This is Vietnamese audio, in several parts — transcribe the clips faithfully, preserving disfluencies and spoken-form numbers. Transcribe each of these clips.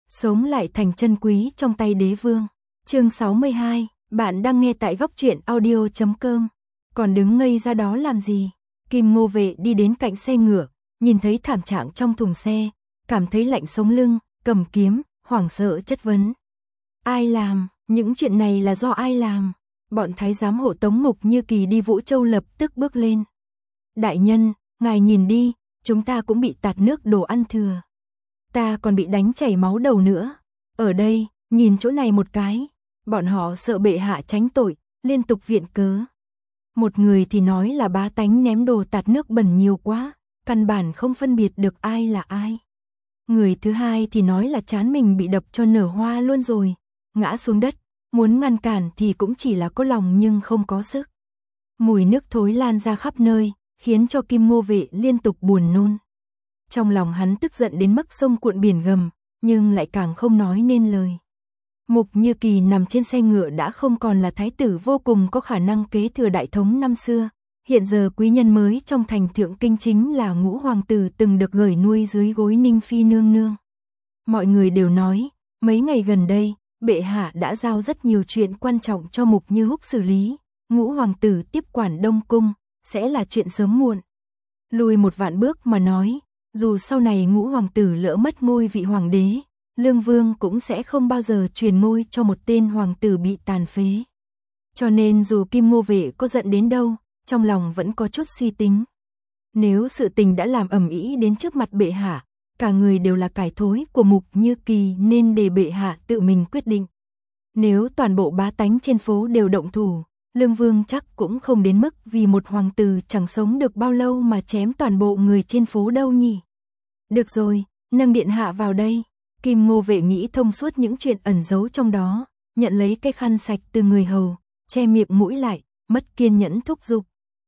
sống lại thành chân quý trong tay đế vương. Chương sáu mươi hai, bạn đang nghe tại góc truyện audio chấm com. Còn đứng ngây ra đó làm gì? Kim Ngô Vệ đi đến cạnh xe ngựa, nhìn thấy thảm trạng trong thùng xe, cảm thấy lạnh sống lưng, cầm kiếm, hoảng sợ chất vấn. Ai làm? Những chuyện này là do ai làm? Bọn thái giám hộ tống Mục Như Kỳ đi Vũ Châu lập tức bước lên. Đại nhân, ngài nhìn đi, chúng ta cũng bị tạt nước đồ ăn thừa. Ta còn bị đánh chảy máu đầu nữa. Ở đây, nhìn chỗ này một cái. Bọn họ sợ bệ hạ tránh tội, liên tục viện cớ. Một người thì nói là bá tánh ném đồ tạt nước bẩn nhiều quá, căn bản không phân biệt được ai là ai. Người thứ hai thì nói là trán mình bị đập cho nở hoa luôn rồi, ngã xuống đất, muốn ngăn cản thì cũng chỉ là có lòng nhưng không có sức. Mùi nước thối lan ra khắp nơi, khiến cho Kim Ngô Vệ liên tục buồn nôn. Trong lòng hắn tức giận đến mức sông cuộn biển gầm, nhưng lại càng không nói nên lời. Mục Như Kỳ nằm trên xe ngựa đã không còn là thái tử vô cùng có khả năng kế thừa đại thống năm xưa. Hiện giờ quý nhân mới trong thành thượng kinh chính là Ngũ hoàng tử từng được gửi nuôi dưới gối Ninh Phi nương nương. Mọi người đều nói, mấy ngày gần đây, bệ hạ đã giao rất nhiều chuyện quan trọng cho Mục Như Húc xử lý. Ngũ hoàng tử tiếp quản Đông Cung, sẽ là chuyện sớm muộn. Lùi một vạn bước mà nói, dù sau này Ngũ hoàng tử lỡ mất ngôi vị hoàng đế, Lương Vương cũng sẽ không bao giờ truyền ngôi cho một tên hoàng tử bị tàn phế. Cho nên dù Kim Ngô Vệ có giận đến đâu, trong lòng vẫn có chút suy tính. Nếu sự tình đã làm ầm ĩ đến trước mặt bệ hạ, cả người đều là cải thối của Mục Như Kỳ nên để bệ hạ tự mình quyết định. Nếu toàn bộ bá tánh trên phố đều động thủ, Lương Vương chắc cũng không đến mức vì một hoàng tử chẳng sống được bao lâu mà chém toàn bộ người trên phố đâu nhỉ. Được rồi, nâng điện hạ vào đây. Kim Ngô Vệ nghĩ thông suốt những chuyện ẩn giấu trong đó, nhận lấy cái khăn sạch từ người hầu, che miệng mũi lại, mất kiên nhẫn thúc giục.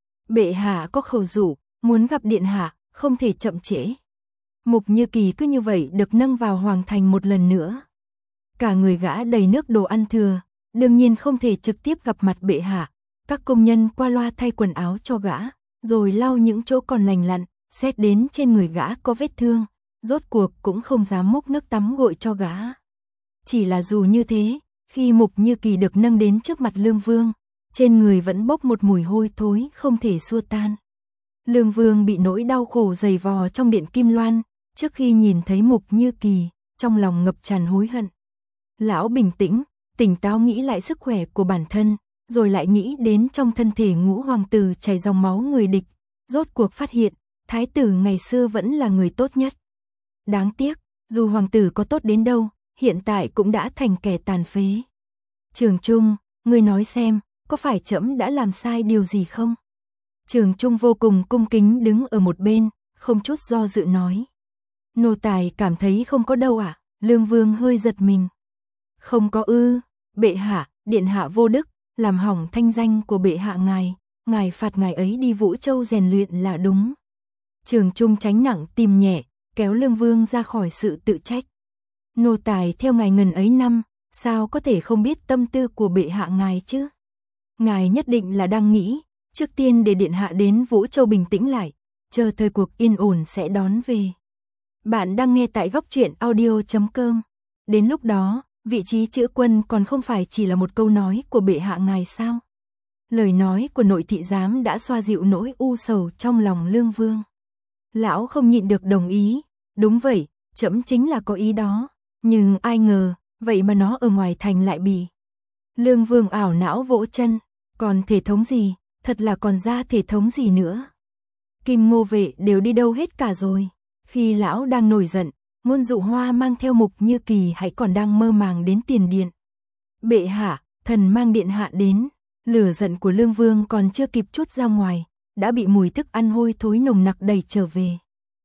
Bệ hạ có khẩu dụ, muốn gặp điện hạ, không thể chậm trễ. Mục Như Kỳ cứ như vậy được nâng vào hoàng thành một lần nữa. Cả người gã đầy nước đồ ăn thừa, đương nhiên không thể trực tiếp gặp mặt bệ hạ. Các công nhân qua loa thay quần áo cho gã, rồi lau những chỗ còn lành lặn, xét đến trên người gã có vết thương. Rốt cuộc cũng không dám múc nước tắm gội cho gã. Chỉ là dù như thế, khi Mục Như Kỳ được nâng đến trước mặt Lương Vương, trên người vẫn bốc một mùi hôi thối không thể xua tan. Lương Vương bị nỗi đau khổ dày vò trong điện Kim Loan, trước khi nhìn thấy Mục Như Kỳ, trong lòng ngập tràn hối hận. Lão bình tĩnh, tỉnh táo nghĩ lại sức khỏe của bản thân, rồi lại nghĩ đến trong thân thể Ngũ hoàng tử chảy dòng máu người địch, rốt cuộc phát hiện, thái tử ngày xưa vẫn là người tốt nhất. Đáng tiếc, dù hoàng tử có tốt đến đâu, hiện tại cũng đã thành kẻ tàn phế. Trường Trung, ngươi nói xem, có phải trẫm đã làm sai điều gì không? Trường Trung vô cùng cung kính đứng ở một bên, không chút do dự nói. Nô tài cảm thấy không có đâu ạ. Lương Vương hơi giật mình. Không có ư? Bệ hạ, điện hạ vô đức, làm hỏng thanh danh của bệ hạ ngài, ngài phạt ngài ấy đi Vũ Châu rèn luyện là đúng. Trường Trung tránh nặng tìm nhẹ, kéo Lương Vương ra khỏi sự tự trách. Nô tài theo ngài ngần ấy năm, sao có thể không biết tâm tư của bệ hạ ngài chứ? Ngài nhất định là đang nghĩ, trước tiên để điện hạ đến Vũ Châu bình tĩnh lại, chờ thời cuộc yên ổn sẽ đón về. Bạn đang nghe tại góc truyện audio chấm com. Đến lúc đó, vị trí chữ quân còn không phải chỉ là một câu nói của bệ hạ ngài sao? Lời nói của nội thị giám đã xoa dịu nỗi u sầu trong lòng Lương Vương. Lão không nhịn được đồng ý, đúng vậy, trẫm chính là có ý đó, nhưng ai ngờ, vậy mà nó ở ngoài thành lại bị. Lương Vương ảo não vỗ chân, còn thể thống gì, thật là còn ra thể thống gì nữa. Kim Ngô Vệ đều đi đâu hết cả rồi, khi lão đang nổi giận, Ngôn Dụ Hoa mang theo Mục Như Kỳ hãy còn đang mơ màng đến tiền điện. Bệ hạ, thần mang điện hạ đến, lửa giận của Lương Vương còn chưa kịp trút ra ngoài, đã bị mùi thức ăn hôi thối nồng nặc đẩy trở về.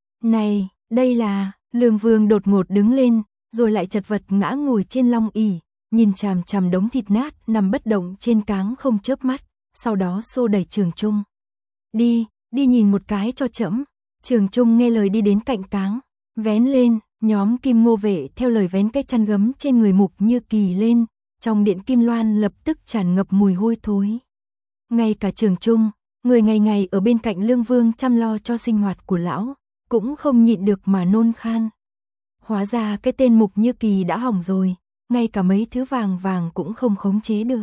Này, đây là, Lương Vương đột ngột đứng lên, rồi lại chật vật ngã ngồi trên long ỷ, nhìn chằm chằm đống thịt nát nằm bất động trên cáng không chớp mắt, sau đó xô đẩy Trường Trung. Đi, đi nhìn một cái cho trẫm. Trường Trung nghe lời đi đến cạnh cáng, vén lên, nhóm Kim Ngô Vệ theo lời vén cái chăn gấm trên người Mục Như Kỳ lên, trong điện Kim Loan lập tức tràn ngập mùi hôi thối. Ngay cả Trường Trung, người ngày ngày ở bên cạnh Lương Vương chăm lo cho sinh hoạt của lão, cũng không nhịn được mà nôn khan. Hóa ra cái tên Mục Như Kỳ đã hỏng rồi, ngay cả mấy thứ vàng vàng cũng không khống chế được.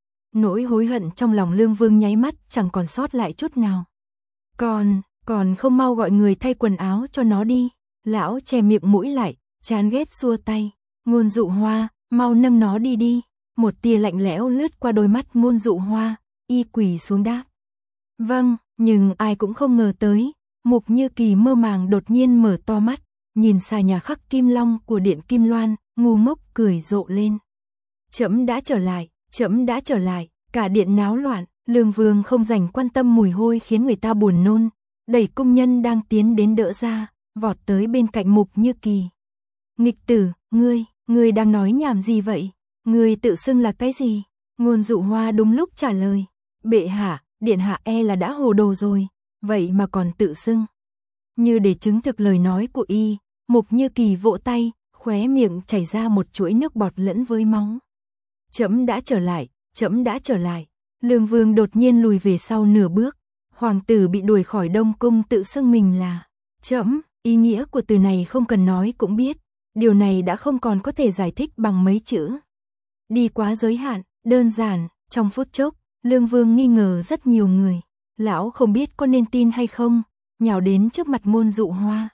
Nỗi hối hận trong lòng Lương Vương nháy mắt chẳng còn sót lại chút nào. Còn, còn không mau gọi người thay quần áo cho nó đi. Lão che miệng mũi lại, chán ghét xua tay. Ngôn Dụ Hoa, mau nâng nó đi đi. Một tia lạnh lẽo lướt qua đôi mắt Ngôn Dụ Hoa, y quỳ xuống đáp. Vâng, nhưng ai cũng không ngờ tới. Mục Như Kỳ mơ màng đột nhiên mở to mắt, nhìn xà nhà khắc kim long của Điện Kim Loan, ngu ngốc cười rộ lên. Trẫm đã trở lại, trẫm đã trở lại, cả điện náo loạn. Lương Vương không dành quan tâm mùi hôi khiến người ta buồn nôn, đẩy cung nhân đang tiến đến đỡ ra, vọt tới bên cạnh Mục Như Kỳ. Nghịch tử, ngươi, ngươi đang nói nhảm gì vậy? Ngươi tự xưng là cái gì? Ngôn Dụ Hoa đúng lúc trả lời. Bệ hạ, điện hạ e là đã hồ đồ rồi, vậy mà còn tự xưng. Như để chứng thực lời nói của y, Mục Như Kỳ vỗ tay, khóe miệng chảy ra một chuỗi nước bọt lẫn với máu. Trẫm đã trở lại, trẫm đã trở lại. Lương Vương đột nhiên lùi về sau nửa bước, hoàng tử bị đuổi khỏi Đông Cung tự xưng mình là trẫm, ý nghĩa của từ này không cần nói cũng biết, điều này đã không còn có thể giải thích bằng mấy chữ. Đi quá giới hạn, đơn giản, trong phút chốc, Lương Vương nghi ngờ rất nhiều người, lão không biết có nên tin hay không, nhào đến trước mặt Ngôn Dụ Hoa.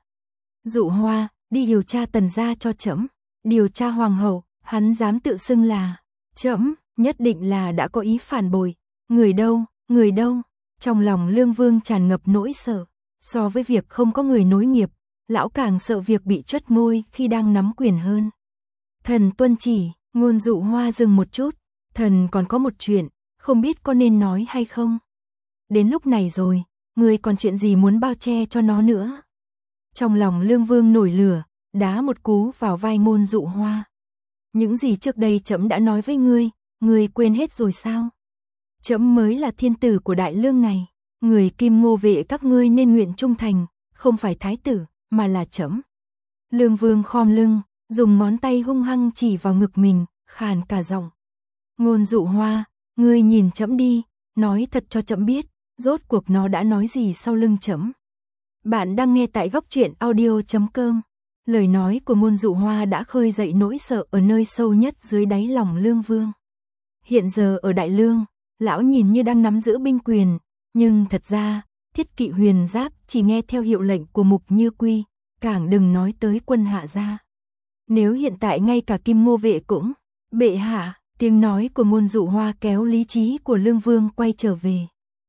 Dụ Hoa, đi điều tra Tần gia cho trẫm, điều tra hoàng hậu, hắn dám tự xưng là trẫm, nhất định là đã có ý phản bội. Người đâu, người đâu? Trong lòng Lương Vương tràn ngập nỗi sợ, so với việc không có người nối nghiệp, lão càng sợ việc bị truất ngôi khi đang nắm quyền hơn. Thần tuân chỉ. Ngôn Dụ Hoa dừng một chút, thần còn có một chuyện, không biết có nên nói hay không. Đến lúc này rồi, người còn chuyện gì muốn bao che cho nó nữa? Trong lòng Lương Vương nổi lửa, đá một cú vào vai Ngôn Dụ Hoa. Những gì trước đây trẫm đã nói với ngươi, ngươi quên hết rồi sao? Trẫm mới là thiên tử của Đại Lương này, người Kim Ngô vệ các ngươi nên nguyện trung thành, không phải thái tử, mà là trẫm. Lương Vương khom lưng, dùng ngón tay hung hăng chỉ vào ngực mình, khàn cả giọng. Ngôn Dụ Hoa, ngươi nhìn trẫm đi, nói thật cho trẫm biết, rốt cuộc nó đã nói gì sau lưng trẫm. Bạn đang nghe tại góc truyện audio chấm com. Lời nói của Ngôn Dụ Hoa đã khơi dậy nỗi sợ ở nơi sâu nhất dưới đáy lòng Lương Vương. Hiện giờ ở Đại Lương, lão nhìn như đang nắm giữ binh quyền, nhưng thật ra, Thiết Kỵ Huyền Giáp chỉ nghe theo hiệu lệnh của Mục Như Quy, càng đừng nói tới quân Hạ gia. Nếu hiện tại ngay cả Kim Ngô vệ cũng, bệ hạ, tiếng nói của Ngôn Dụ Hoa kéo lý trí của Lương Vương quay trở về.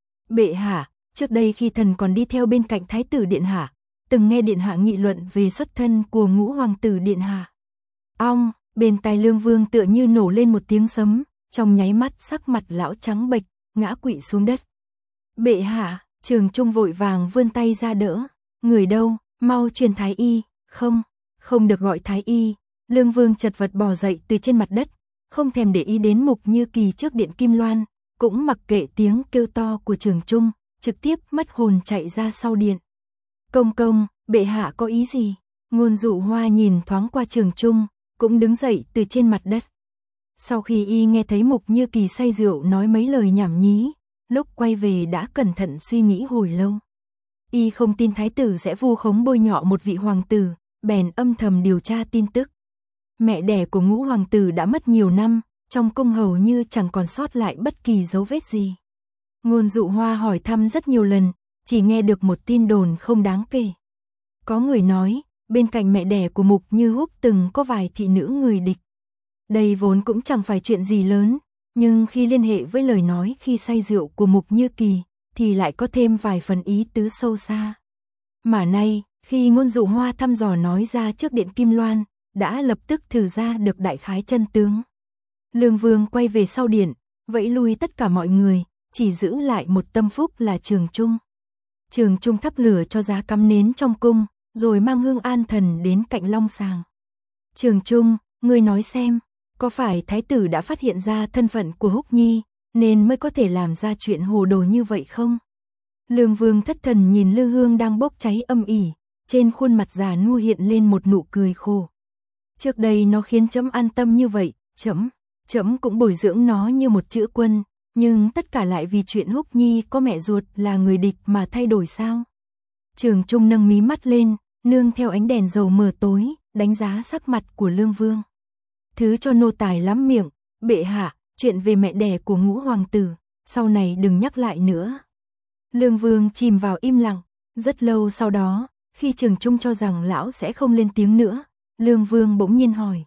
Bệ hạ, trước đây khi thần còn đi theo bên cạnh Thái tử Điện Hạ, từng nghe Điện Hạ nghị luận về xuất thân của ngũ hoàng tử Điện Hạ. Ong, bên tai Lương Vương tựa như nổ lên một tiếng sấm, trong nháy mắt sắc mặt lão trắng bệch, ngã quỵ xuống đất. Bệ hạ, Trường Trung vội vàng vươn tay ra đỡ. Người đâu, mau truyền thái y. Không, không được gọi thái y. Lương Vương chật vật bò dậy từ trên mặt đất, không thèm để ý đến Mục Như Kỳ trước Điện Kim Loan, cũng mặc kệ tiếng kêu to của Trường Trung, trực tiếp mất hồn chạy ra sau điện. Công công, bệ hạ có ý gì? Ngôn Dụ Hoa nhìn thoáng qua Trường Trung, cũng đứng dậy từ trên mặt đất. Sau khi y nghe thấy Mục Như Kỳ say rượu nói mấy lời nhảm nhí, lúc quay về đã cẩn thận suy nghĩ hồi lâu. Y không tin thái tử sẽ vu khống bôi nhọ một vị hoàng tử, bèn âm thầm điều tra tin tức. Mẹ đẻ của ngũ hoàng tử đã mất nhiều năm, trong cung hầu như chẳng còn sót lại bất kỳ dấu vết gì. Ngôn Dụ Hoa hỏi thăm rất nhiều lần, chỉ nghe được một tin đồn không đáng kể. Có người nói, bên cạnh mẹ đẻ của Mục Như Húc từng có vài thị nữ người địch. Đây vốn cũng chẳng phải chuyện gì lớn, nhưng khi liên hệ với lời nói khi say rượu của Mục Như Kỳ, thì lại có thêm vài phần ý tứ sâu xa. Mà nay, khi Ngôn Dụ Hoa thăm dò nói ra trước Điện Kim Loan, đã lập tức thử ra được đại khái chân tướng. Lương Vương quay về sau điện, vẫy lui tất cả mọi người, chỉ giữ lại một tâm phúc là Trường Trung. Trường Trung thắp lửa cho giá cắm nến trong cung, rồi mang hương an thần đến cạnh long sàng. Trường Trung, ngươi nói xem, có phải thái tử đã phát hiện ra thân phận của Húc Nhi, nên mới có thể làm ra chuyện hồ đồ như vậy không? Lương Vương thất thần nhìn lư hương đang bốc cháy âm ỉ, trên khuôn mặt già nua hiện lên một nụ cười khổ. Trước đây nó khiến trẫm an tâm như vậy, trẫm, trẫm cũng bồi dưỡng nó như một chữ quân, nhưng tất cả lại vì chuyện Húc Nhi có mẹ ruột là người địch mà thay đổi sao? Trường Trung nâng mí mắt lên, nương theo ánh đèn dầu mờ tối, đánh giá sắc mặt của Lương Vương. Thứ cho nô tài lắm miệng, bệ hạ, chuyện về mẹ đẻ của Ngũ hoàng tử, sau này đừng nhắc lại nữa. Lương Vương chìm vào im lặng, rất lâu sau đó, khi Trường Trung cho rằng lão sẽ không lên tiếng nữa, Lương Vương bỗng nhiên hỏi.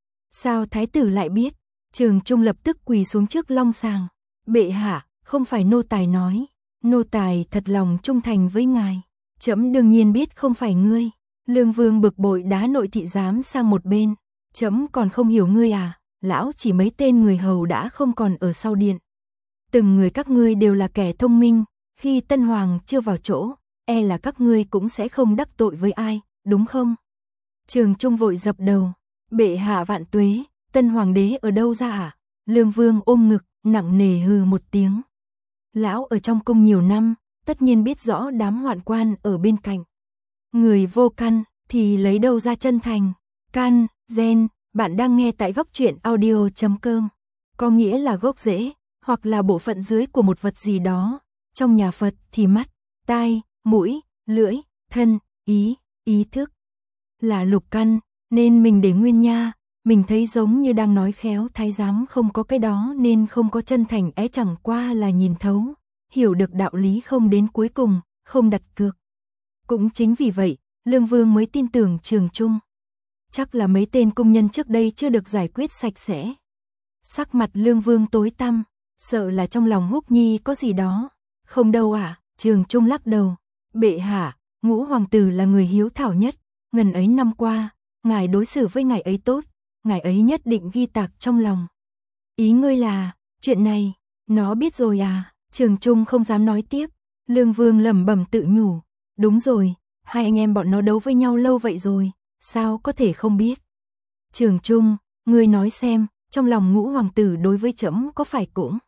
Sao thái tử lại biết? Trường Trung lập tức quỳ xuống trước long sàng. Bệ hạ, không phải nô tài nói, nô tài thật lòng trung thành với ngài. Trẫm đương nhiên biết không phải ngươi. Lương Vương bực bội đá nội thị giám sang một bên. Trẫm còn không hiểu ngươi à, lão chỉ mấy tên người hầu đã không còn ở sau điện. Từng người các ngươi đều là kẻ thông minh, khi Tân Hoàng chưa vào chỗ, e là các ngươi cũng sẽ không đắc tội với ai, đúng không? Trường Trung vội dập đầu. Bệ hạ vạn tuế, Tân Hoàng đế ở đâu ra à? Lương Vương ôm ngực, nặng nề hừ một tiếng. Lão ở trong cung nhiều năm, tất nhiên biết rõ đám hoạn quan ở bên cạnh. Người vô căn, thì lấy đâu ra chân thành? Căn, gen, bạn đang nghe tại góc truyện audio chấm com. Có nghĩa là gốc rễ, hoặc là bộ phận dưới của một vật gì đó. Trong nhà Phật thì mắt, tai, mũi, lưỡi, thân, ý, ý thức. Là lục căn, nên mình để nguyên nha. Mình thấy giống như đang nói khéo thái giám không có cái đó nên không có chân thành, é chẳng qua là nhìn thấu, hiểu được đạo lý không đến cuối cùng, không đặt cược. Cũng chính vì vậy, Lương Vương mới tin tưởng Trường Trung. Chắc là mấy tên cung nhân trước đây chưa được giải quyết sạch sẽ. Sắc mặt Lương Vương tối tăm, sợ là trong lòng Húc Nhi có gì đó. Không đâu ạ, à, Trường Trung lắc đầu. Bệ hạ, Ngũ hoàng tử là người hiếu thảo nhất, ngần ấy năm qua, ngài đối xử với ngài ấy tốt, ngài ấy nhất định ghi tạc trong lòng. Ý ngươi là, chuyện này, nó biết rồi à? Trường Trung không dám nói tiếp. Lương Vương lẩm bẩm tự nhủ. Đúng rồi, hai anh em bọn nó đấu với nhau lâu vậy rồi, sao có thể không biết? Trường Trung, ngươi nói xem, trong lòng Ngũ hoàng tử đối với trẫm có phải cũng?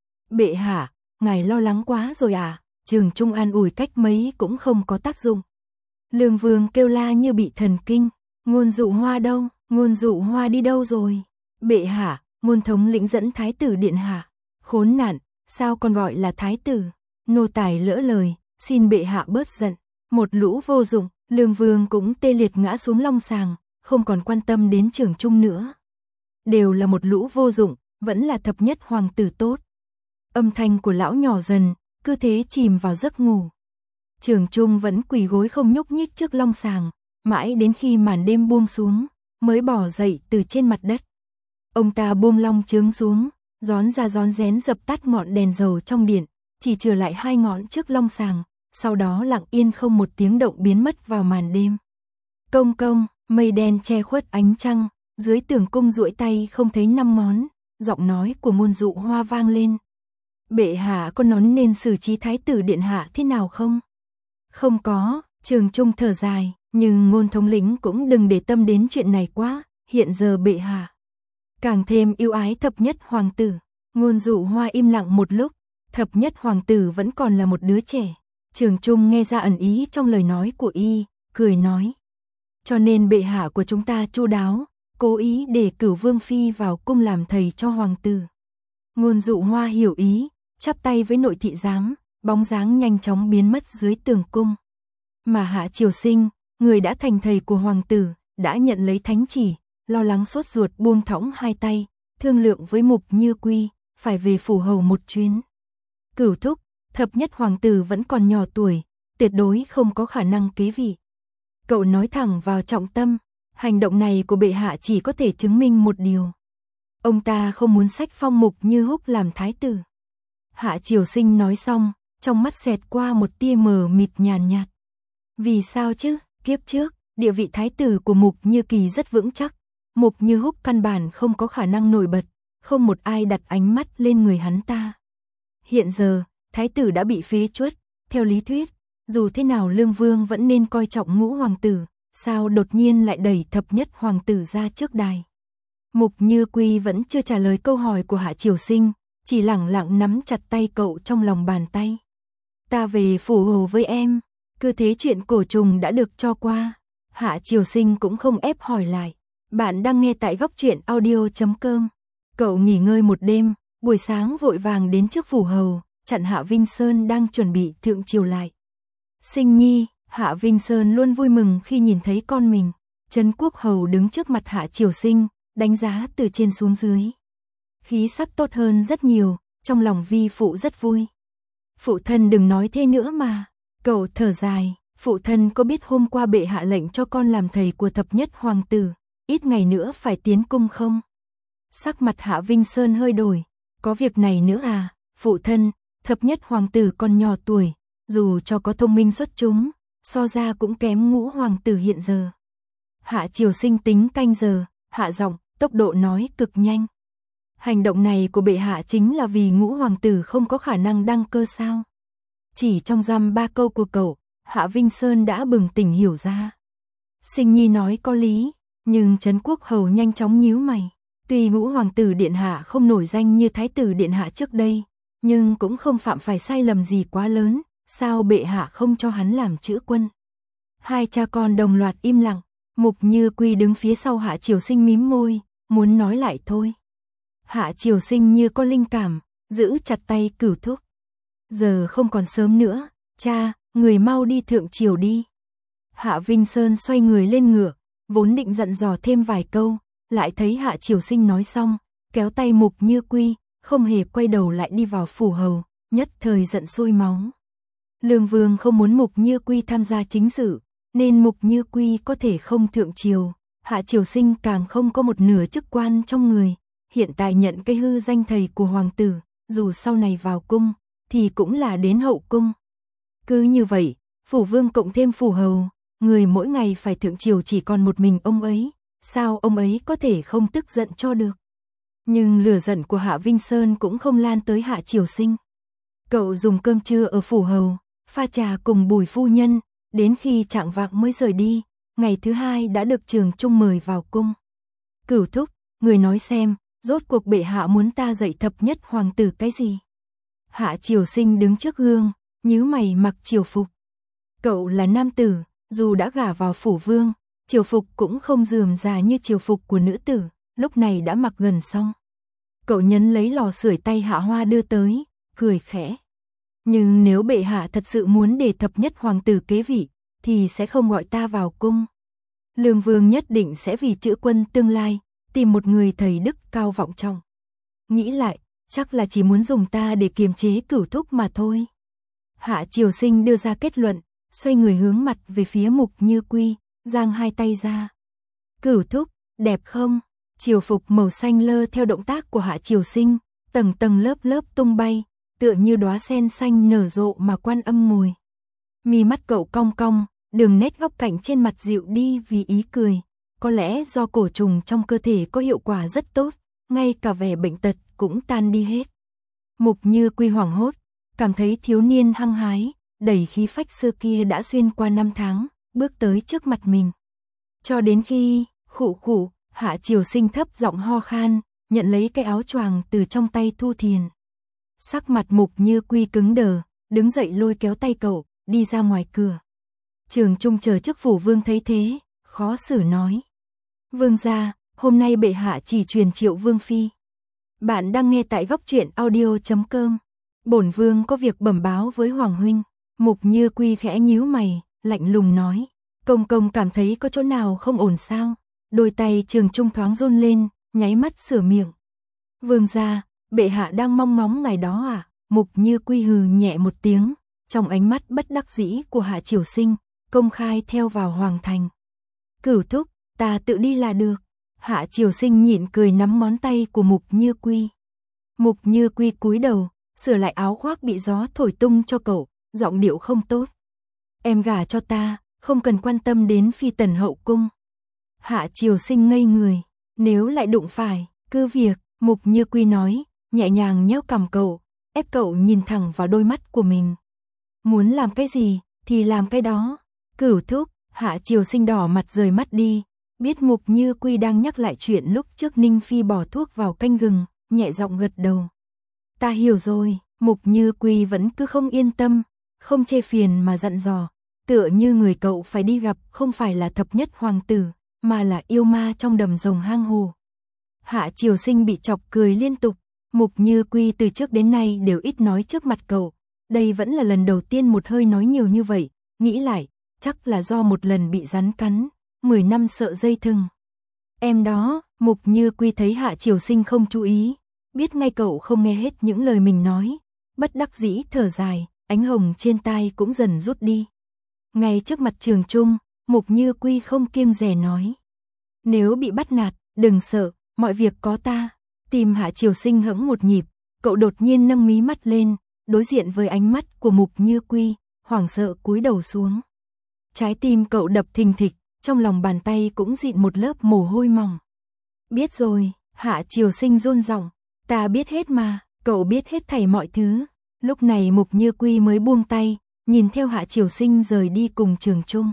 Bệ hạ, ngài lo lắng quá rồi à? Trường Trung an ủi cách mấy cũng không có tác dụng. Lương Vương kêu la như bị thần kinh. Ngôn Dụ Hoa đâu? Ngôn Dụ Hoa đi đâu rồi? Bệ hạ, Ngôn thống lĩnh dẫn thái tử điện hạ. Khốn nạn, sao còn gọi là thái tử? Nô tài lỡ lời, xin bệ hạ bớt giận. Một lũ vô dụng. Lương Vương cũng tê liệt ngã xuống long sàng, không còn quan tâm đến Trường Trung nữa. Đều là một lũ vô dụng, vẫn là thập nhất hoàng tử tốt. Âm thanh của lão nhỏ dần, cứ thế chìm vào giấc ngủ. Trường Trung vẫn quỳ gối không nhúc nhích trước long sàng, mãi đến khi màn đêm buông xuống, mới bò dậy từ trên mặt đất. Ông ta buông long chướng xuống, rón ra rón rén dập tắt ngọn đèn dầu trong điện, chỉ chừa lại hai ngọn trước long sàng, sau đó lặng yên không một tiếng động biến mất vào màn đêm. Công công, mây đen che khuất ánh trăng, dưới tường cung duỗi tay không thấy năm ngón, giọng nói của Ngôn Dụ Hoa vang lên. Bệ hạ có nói nên xử trí thái tử điện hạ thế nào không? Không có, Trường Trung thở dài, nhưng Ngôn thống lĩnh cũng đừng để tâm đến chuyện này quá, hiện giờ bệ hạ càng thêm yêu ái thập nhất hoàng tử. Ngôn Dụ Hoa im lặng một lúc, thập nhất hoàng tử vẫn còn là một đứa trẻ. Trường Trung nghe ra ẩn ý trong lời nói của y, cười nói. Cho nên bệ hạ của chúng ta chu đáo, cố ý để cửu vương phi vào cung làm thầy cho hoàng tử. Ngôn Dụ Hoa hiểu ý, chắp tay với nội thị giám, bóng dáng nhanh chóng biến mất dưới tường cung. Mà Hạ Triều Sinh, người đã thành thầy của hoàng tử, đã nhận lấy thánh chỉ, lo lắng sốt ruột buông thõng hai tay, thương lượng với Mục Như Quy, phải về phủ hầu một chuyến. Cửu thúc, thập nhất hoàng tử vẫn còn nhỏ tuổi, tuyệt đối không có khả năng kế vị. Cậu nói thẳng vào trọng tâm, hành động này của bệ hạ chỉ có thể chứng minh một điều. Ông ta không muốn xách phong Mục Như Húc làm thái tử. Hạ Triều Sinh nói xong, trong mắt xẹt qua một tia mờ mịt nhàn nhạt. Vì sao chứ? Kiếp trước, địa vị thái tử của Mục Như Kỳ rất vững chắc. Mục Như Húc căn bản không có khả năng nổi bật, không một ai đặt ánh mắt lên người hắn ta. Hiện giờ, thái tử đã bị phế truất, theo lý thuyết, dù thế nào Lương Vương vẫn nên coi trọng Ngũ hoàng tử, sao đột nhiên lại đẩy thập nhất hoàng tử ra trước đài. Mục Như Quy vẫn chưa trả lời câu hỏi của Hạ Triều Sinh, chỉ lẳng lặng nắm chặt tay cậu trong lòng bàn tay. Ta về phủ hầu với em, cứ thế chuyện cổ trùng đã được cho qua. Hạ Triều Sinh cũng không ép hỏi lại. Bạn đang nghe tại góc truyện audio chấm com. Cậu nghỉ ngơi một đêm, buổi sáng vội vàng đến trước phủ hầu, chặn Hạ Vinh Sơn đang chuẩn bị thượng triều lại. Sinh nhi, Hạ Vinh Sơn luôn vui mừng khi nhìn thấy con mình. Trấn Quốc Hầu đứng trước mặt Hạ Triều Sinh, đánh giá từ trên xuống dưới. Khí sắc tốt hơn rất nhiều, trong lòng vi phụ rất vui. Phụ thân đừng nói thế nữa mà. Cậu thở dài, phụ thân có biết hôm qua bệ hạ lệnh cho con làm thầy của thập nhất hoàng tử, ít ngày nữa phải tiến cung không? Sắc mặt Hạ Vinh Sơn hơi đổi, có việc này nữa à, phụ thân, thập nhất hoàng tử còn nhỏ tuổi, dù cho có thông minh xuất chúng, so ra cũng kém ngũ hoàng tử hiện giờ. Hạ Triều Sinh tính canh giờ, hạ giọng, tốc độ nói cực nhanh. Hành động này của bệ hạ chính là vì ngũ hoàng tử không có khả năng đăng cơ sao? Chỉ trong dăm ba câu của cậu, Hạ Vinh Sơn đã bừng tỉnh hiểu ra. Sinh nhi nói có lý, nhưng Trấn Quốc Hầu nhanh chóng nhíu mày. Tuy ngũ hoàng tử điện hạ không nổi danh như thái tử điện hạ trước đây, nhưng cũng không phạm phải sai lầm gì quá lớn, sao bệ hạ không cho hắn làm chữ quân? Hai cha con đồng loạt im lặng, Mục Như Quy đứng phía sau Hạ Triều Sinh mím môi, muốn nói lại thôi. Hạ Triều Sinh như có linh cảm, giữ chặt tay Cửu Thúc. Giờ không còn sớm nữa, cha, người mau đi thượng triều đi. Hạ Vinh Sơn xoay người lên ngựa, vốn định dặn dò thêm vài câu, lại thấy Hạ Triều Sinh nói xong, kéo tay Mục Như Quy, không hề quay đầu lại đi vào phủ hầu, nhất thời giận sôi máu. Lương Vương không muốn Mục Như Quy tham gia chính sự, nên Mục Như Quy có thể không thượng triều, Hạ Triều Sinh càng không có một nửa chức quan trong người, hiện tại nhận cái hư danh thầy của hoàng tử, dù sau này vào cung, thì cũng là đến hậu cung. Cứ như vậy, phủ vương cộng thêm phủ hầu, người mỗi ngày phải thượng triều chỉ còn một mình ông ấy, sao ông ấy có thể không tức giận cho được. Nhưng lửa giận của Hạ Vinh Sơn cũng không lan tới Hạ Triều Sinh. Cậu dùng cơm trưa ở phủ hầu, pha trà cùng Bùi phu nhân, đến khi chạng vạng mới rời đi, ngày thứ hai đã được Trường Trung mời vào cung. Cửu Thúc, người nói xem, rốt cuộc bệ hạ muốn ta dạy thập nhất hoàng tử cái gì? Hạ Triều Sinh đứng trước gương, nhíu mày mặc triều phục. Cậu là nam tử, dù đã gả vào phủ vương, triều phục cũng không rườm rà như triều phục của nữ tử, lúc này đã mặc gần xong. Cậu nhấn lấy lò sưởi tay Hạ Hoa đưa tới, cười khẽ. Nhưng nếu bệ hạ thật sự muốn để thập nhất hoàng tử kế vị, thì sẽ không gọi ta vào cung. Lương Vương nhất định sẽ vì chữ quân tương lai, tìm một người thầy đức cao vọng trọng. Nghĩ lại, chắc là chỉ muốn dùng ta để kiềm chế Cửu Thúc mà thôi. Hạ Triều Sinh đưa ra kết luận, xoay người hướng mặt về phía Mục Như Quy, giang hai tay ra. Cửu Thúc, đẹp không? Triều phục màu xanh lơ theo động tác của Hạ Triều Sinh, tầng tầng lớp lớp tung bay, tựa như đóa sen xanh nở rộ mà Quan Âm ngồi. Mi mắt cậu cong cong, đường nét góc cạnh trên mặt dịu đi vì ý cười. Có lẽ do cổ trùng trong cơ thể có hiệu quả rất tốt, ngay cả vẻ bệnh tật cũng tan đi hết. Mục Như Quy hoảng hốt, cảm thấy thiếu niên hăng hái, đẩy khí phách xưa kia đã xuyên qua năm tháng, bước tới trước mặt mình. Cho đến khi, khụ khụ, Hạ Triều Sinh thấp giọng ho khan, nhận lấy cái áo choàng từ trong tay Thu Thiền. Sắc mặt Mục Như Quy cứng đờ, đứng dậy lôi kéo tay cậu, đi ra ngoài cửa. Trường Trung chờ trước phủ vương thấy thế, khó xử nói. Vương gia, hôm nay bệ hạ chỉ truyền triệu vương phi. Bạn đang nghe tại góc truyện audio chấm com. Bổn vương có việc bẩm báo với Hoàng huynh. Mục Như Quy khẽ nhíu mày, lạnh lùng nói. Công công cảm thấy có chỗ nào không ổn sao? Đôi tay Trường Trung thoáng run lên, nháy mắt sửa miệng. Vương gia, bệ hạ đang mong ngóng ngày đó à? Mục Như Quy hừ nhẹ một tiếng, trong ánh mắt bất đắc dĩ của Hạ Triều Sinh, công khai theo vào hoàng thành. Cửu Thúc, ta tự đi là được. Hạ Triều Sinh nhịn cười nắm ngón tay của Mục Như Quy. Mục Như Quy cúi đầu, sửa lại áo khoác bị gió thổi tung cho cậu, giọng điệu không tốt. Em gả cho ta, không cần quan tâm đến phi tần hậu cung. Hạ Triều Sinh ngây người, nếu lại đụng phải, cứ việc, Mục Như Quy nói, nhẹ nhàng nhéo cằm cậu, ép cậu nhìn thẳng vào đôi mắt của mình. Muốn làm cái gì, thì làm cái đó. Cửu Thúc, Hạ Triều Sinh đỏ mặt rời mắt đi, biết Mục Như Quy đang nhắc lại chuyện lúc trước Ninh Phi bỏ thuốc vào canh gừng, nhẹ giọng gật đầu. Ta hiểu rồi, Mục Như Quy vẫn cứ không yên tâm, không chê phiền mà dặn dò, tựa như người cậu phải đi gặp không phải là thập nhất hoàng tử, mà là yêu ma trong đầm rồng hang hồ. Hạ Triều Sinh bị chọc cười liên tục, Mục Như Quy từ trước đến nay đều ít nói trước mặt cậu, đây vẫn là lần đầu tiên một hơi nói nhiều như vậy, nghĩ lại, chắc là do một lần bị rắn cắn, mười năm sợ dây thừng. Em đó, Mục Như Quy thấy Hạ Triều Sinh không chú ý, biết ngay cậu không nghe hết những lời mình nói, bất đắc dĩ thở dài, ánh hồng trên tai cũng dần rút đi. Ngay trước mặt Trường Trung, Mục Như Quy không kiêng dè nói. Nếu bị bắt nạt, đừng sợ, mọi việc có ta. Tim Hạ Triều Sinh hững một nhịp, cậu đột nhiên nâng mí mắt lên, đối diện với ánh mắt của Mục Như Quy, hoảng sợ cúi đầu xuống. Trái tim cậu đập thình thịch, trong lòng bàn tay cũng dịn một lớp mồ hôi mỏng. Biết rồi, Hạ Triều Sinh run giọng, ta biết hết mà, cậu biết hết thảy mọi thứ. Lúc này Mục Như Quy mới buông tay, nhìn theo Hạ Triều Sinh rời đi cùng Trường Trung.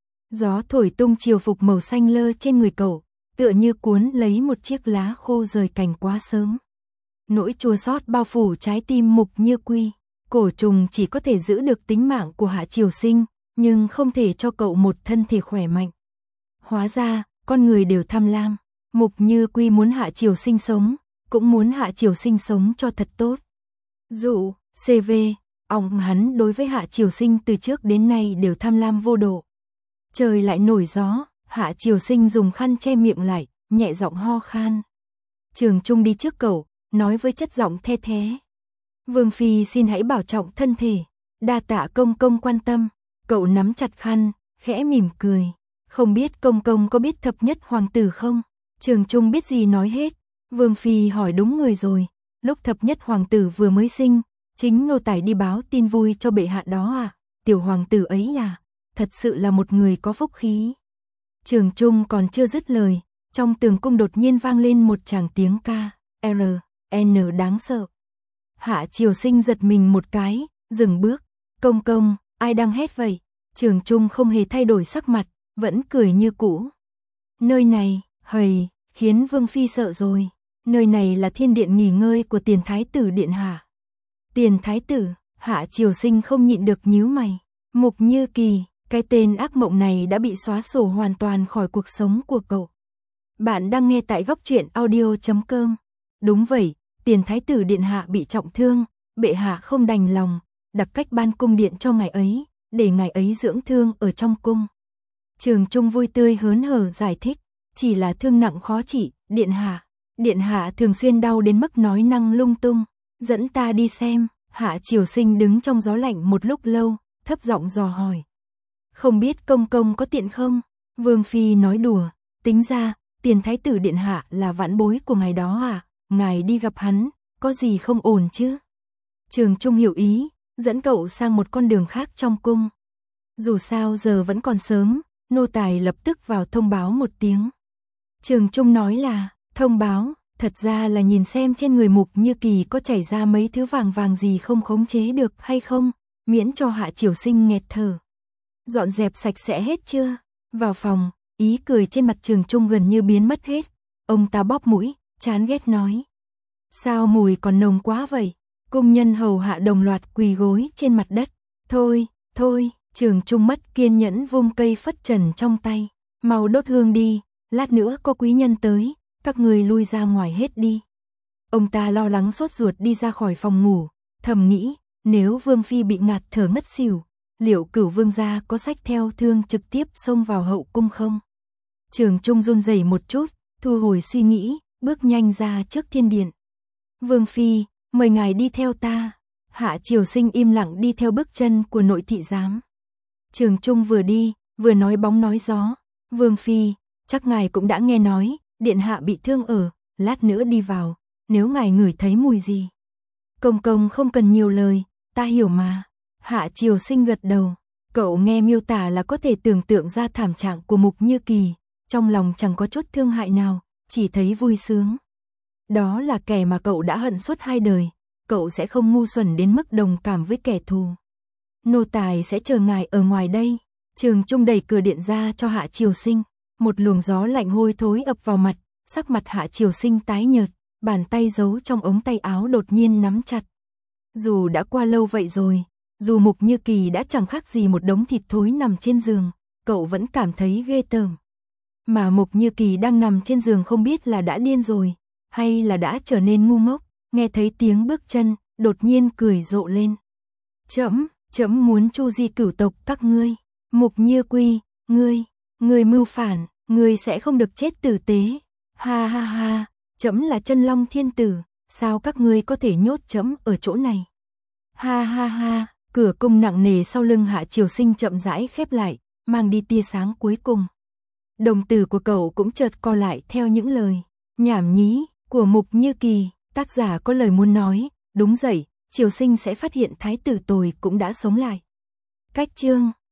Gió thổi tung triều phục màu xanh lơ trên người cậu, tựa như cuốn lấy một chiếc lá khô rời cành quá sớm. Nỗi chua xót bao phủ trái tim Mục Như Quy, cổ trùng chỉ có thể giữ được tính mạng của Hạ Triều Sinh, nhưng không thể cho cậu một thân thể khỏe mạnh. Hóa ra, con người đều tham lam, Mục Như Quy muốn Hạ Triều Sinh sống, cũng muốn Hạ Triều Sinh sống cho thật tốt. Dụ, xê vê, ông hắn đối với Hạ Triều Sinh từ trước đến nay đều tham lam vô độ. Trời lại nổi gió, Hạ Triều Sinh dùng khăn che miệng lại, nhẹ giọng ho khan. Trường Trung đi trước cậu, nói với chất giọng the thé. Vương phi xin hãy bảo trọng thân thể, đa tạ công công quan tâm. Cậu nắm chặt khăn, khẽ mỉm cười. Không biết công công có biết thập nhất hoàng tử không? Trường Trung biết gì nói hết. Vương phi hỏi đúng người rồi. Lúc thập nhất hoàng tử vừa mới sinh, chính nô tài đi báo tin vui cho bệ hạ đó à? Tiểu hoàng tử ấy à? Thật sự là một người có phúc khí. Trường Trung còn chưa dứt lời, trong tường cung đột nhiên vang lên một tràng tiếng ca, R, N đáng sợ. Hạ Triều Sinh giật mình một cái, dừng bước. Công công, ai đang hét vậy? Trường Trung không hề thay đổi sắc mặt, vẫn cười như cũ. Nơi này, hầy, khiến Vương phi sợ rồi. Nơi này là thiên điện nghỉ ngơi của Tiền Thái tử điện hạ. Tiền Thái tử, Hạ Triều Sinh không nhịn được nhíu mày. Mục Như Kỳ, cái tên ác mộng này đã bị xóa sổ hoàn toàn khỏi cuộc sống của cậu. Bạn đang nghe tại góc truyện audio chấm com. Đúng vậy, Tiền Thái tử điện hạ bị trọng thương, bệ hạ không đành lòng, đặc cách ban cung điện cho ngài ấy, để ngài ấy dưỡng thương ở trong cung. Trường Trung vui tươi hớn hở giải thích, chỉ là thương nặng khó trị, điện hạ. Điện hạ thường xuyên đau đến mức nói năng lung tung, dẫn ta đi xem. Hạ Triều Sinh đứng trong gió lạnh một lúc lâu, thấp giọng dò hỏi. Không biết công công có tiện không? Vương phi nói đùa, tính ra, Tiền Thái tử điện hạ là vãn bối của ngài đó à? Ngài đi gặp hắn, có gì không ổn chứ? Trường Trung hiểu ý, dẫn cậu sang một con đường khác trong cung. Dù sao giờ vẫn còn sớm, nô tài lập tức vào thông báo một tiếng. Trường Trung nói là, thông báo, thật ra là nhìn xem trên người Mục Như Kỳ có chảy ra mấy thứ vàng vàng gì không khống chế được hay không, miễn cho Hạ Triều Sinh nghẹt thở. Dọn dẹp sạch sẽ hết chưa? Vào phòng, ý cười trên mặt Trường Trung gần như biến mất hết. Ông ta bóp mũi, chán ghét nói. Sao mùi còn nồng quá vậy? Cung nhân hầu hạ đồng loạt quỳ gối trên mặt đất. Thôi, thôi, Trường Trung mất kiên nhẫn vung cây phất trần trong tay. Mau đốt hương đi, lát nữa có quý nhân tới, các người lui ra ngoài hết đi. Ông ta lo lắng sốt ruột đi ra khỏi phòng ngủ, thầm nghĩ, nếu Vương phi bị ngạt thở ngất xỉu, liệu Cửu vương gia có xách theo thương trực tiếp xông vào hậu cung không? Trường Trung run rẩy một chút, thu hồi suy nghĩ, bước nhanh ra trước thiên điện. Vương phi, mời ngài đi theo ta. Hạ Triều Sinh im lặng đi theo bước chân của nội thị giám. Trường Trung vừa đi, vừa nói bóng nói gió. Vương phi, chắc ngài cũng đã nghe nói, điện hạ bị thương ở, lát nữa đi vào, nếu ngài ngửi thấy mùi gì. Công công không cần nhiều lời, ta hiểu mà. Hạ Triều Sinh gật đầu, cậu nghe miêu tả là có thể tưởng tượng ra thảm trạng của Mục Như Kỳ, trong lòng chẳng có chút thương hại nào, chỉ thấy vui sướng. Đó là kẻ mà cậu đã hận suốt hai đời, cậu sẽ không ngu xuẩn đến mức đồng cảm với kẻ thù. Nô tài sẽ chờ ngài ở ngoài đây. Trường Trung đẩy cửa điện ra cho Hạ Triều Sinh, một luồng gió lạnh hôi thối ập vào mặt, sắc mặt Hạ Triều Sinh tái nhợt, bàn tay giấu trong ống tay áo đột nhiên nắm chặt. Dù đã qua lâu vậy rồi, dù Mục Như Kỳ đã chẳng khác gì một đống thịt thối nằm trên giường, cậu vẫn cảm thấy ghê tởm. Mà Mục Như Kỳ đang nằm trên giường không biết là đã điên rồi, hay là đã trở nên ngu ngốc, nghe thấy tiếng bước chân, đột nhiên cười rộ lên. Trẫm, trẫm muốn chu di cửu tộc các ngươi. Mục Như Quy, ngươi, Người mưu phản, người sẽ không được chết tử tế. Ha ha ha, trẫm là Chân Long Thiên Tử, sao các ngươi có thể nhốt trẫm ở chỗ này? Ha ha ha, cửa cung nặng nề sau lưng Hạ Triều Sinh chậm rãi khép lại, mang đi tia sáng cuối cùng. Đồng tử của cậu cũng chợt co lại theo những lời nhảm nhí của Mục Như Kỳ, tác giả có lời muốn nói, đúng vậy, Triều Sinh sẽ phát hiện thái tử tồi cũng đã sống lại. Cách chương